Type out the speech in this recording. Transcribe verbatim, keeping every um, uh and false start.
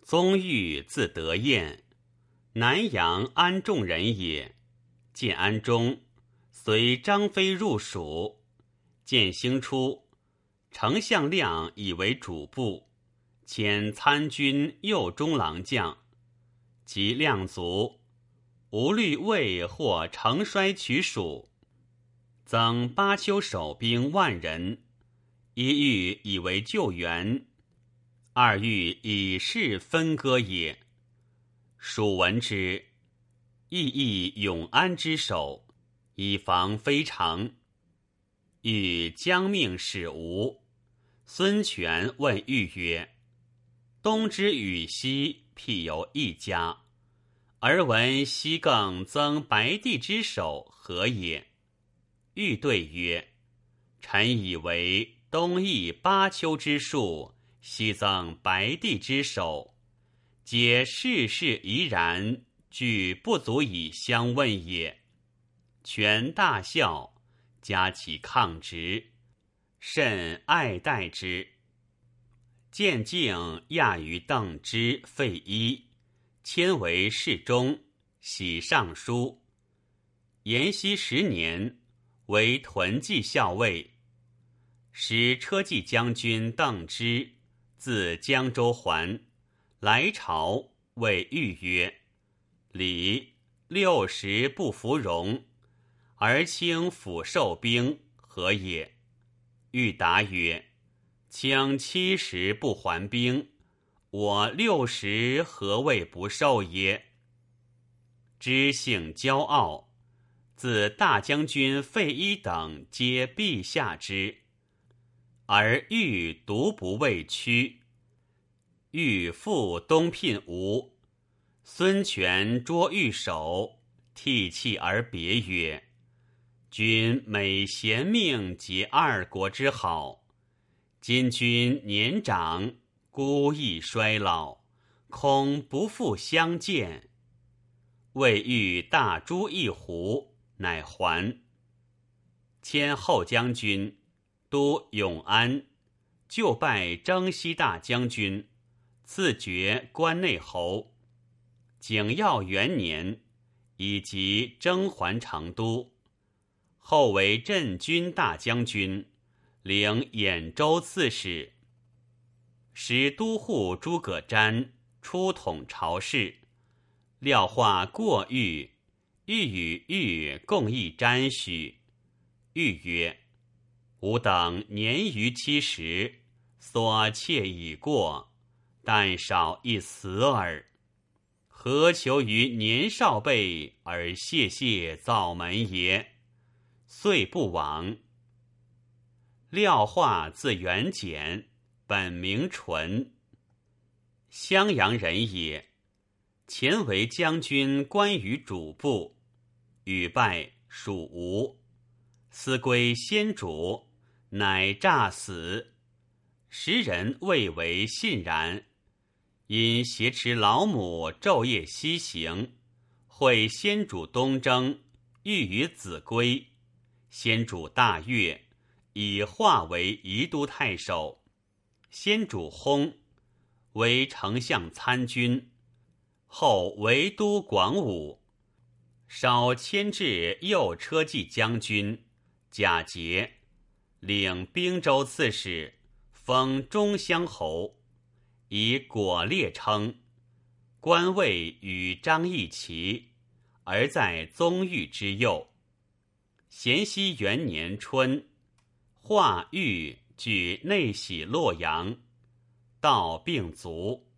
宗裕字德彦，南阳安众人也。建安中，随张飞入蜀。建兴初，丞相亮以为主簿，迁参军右中郎将。及亮卒，吴虑魏或乘衰取蜀，增巴丘守兵万人。一欲以为救援，二欲以势分割也。蜀闻之，亦以永安之守，以防非常。欲将命使吴。孙权问豫曰：东之与西，辟有一家，而闻西更增白帝之守，何也？豫对曰：臣以为东益巴丘之术，西增白帝之守，皆事事宜然，俱不足以相问也。权大笑，加其抗直，甚爱戴之。建敬亚于邓之、费祎，迁为侍中，喜尚书。延熙十年，为屯骑校尉。使车骑将军邓之自江州还，来朝，谓豫曰：礼六十不服戎，而卿抚受兵，何也？豫答曰：卿七十不还兵，我六十何谓不受耶？知性骄傲，自大将军费祎等皆陛下之，而豫独不畏屈。豫复东聘吴，孙权捉豫首，涕泣而别曰：君每贤命结二国之好，今君年长，孤亦衰老，恐不复相见。谓豫大诛一胡，乃还。迁后将军，都永安，就拜征西大将军，赐爵关内侯。景耀元年，以及征还成都。后为镇军大将军，领兖州刺史。使都护诸葛瞻出统朝事，廖化过豫，豫与豫共议瞻许。豫曰：吾等年逾七十，所切已过，但少一死耳。何求于年少辈而谢谢灶门也？遂不往。廖化字元简，本名纯，襄阳人也。前为将军关羽主簿，屡败属吴，思归先主，乃诈死。时人未为信然，因挟持老母昼夜西行，会先主东征，欲与子归。先主大悦，以化为宜都太守。先主薨，为丞相参军，后为都广武。稍迁至右车骑将军，假节，领兵州刺史，封中乡侯，以果烈称。官位与张义齐，而在宗裕之右。咸熙元年春，化豫据内徙洛阳，道病卒。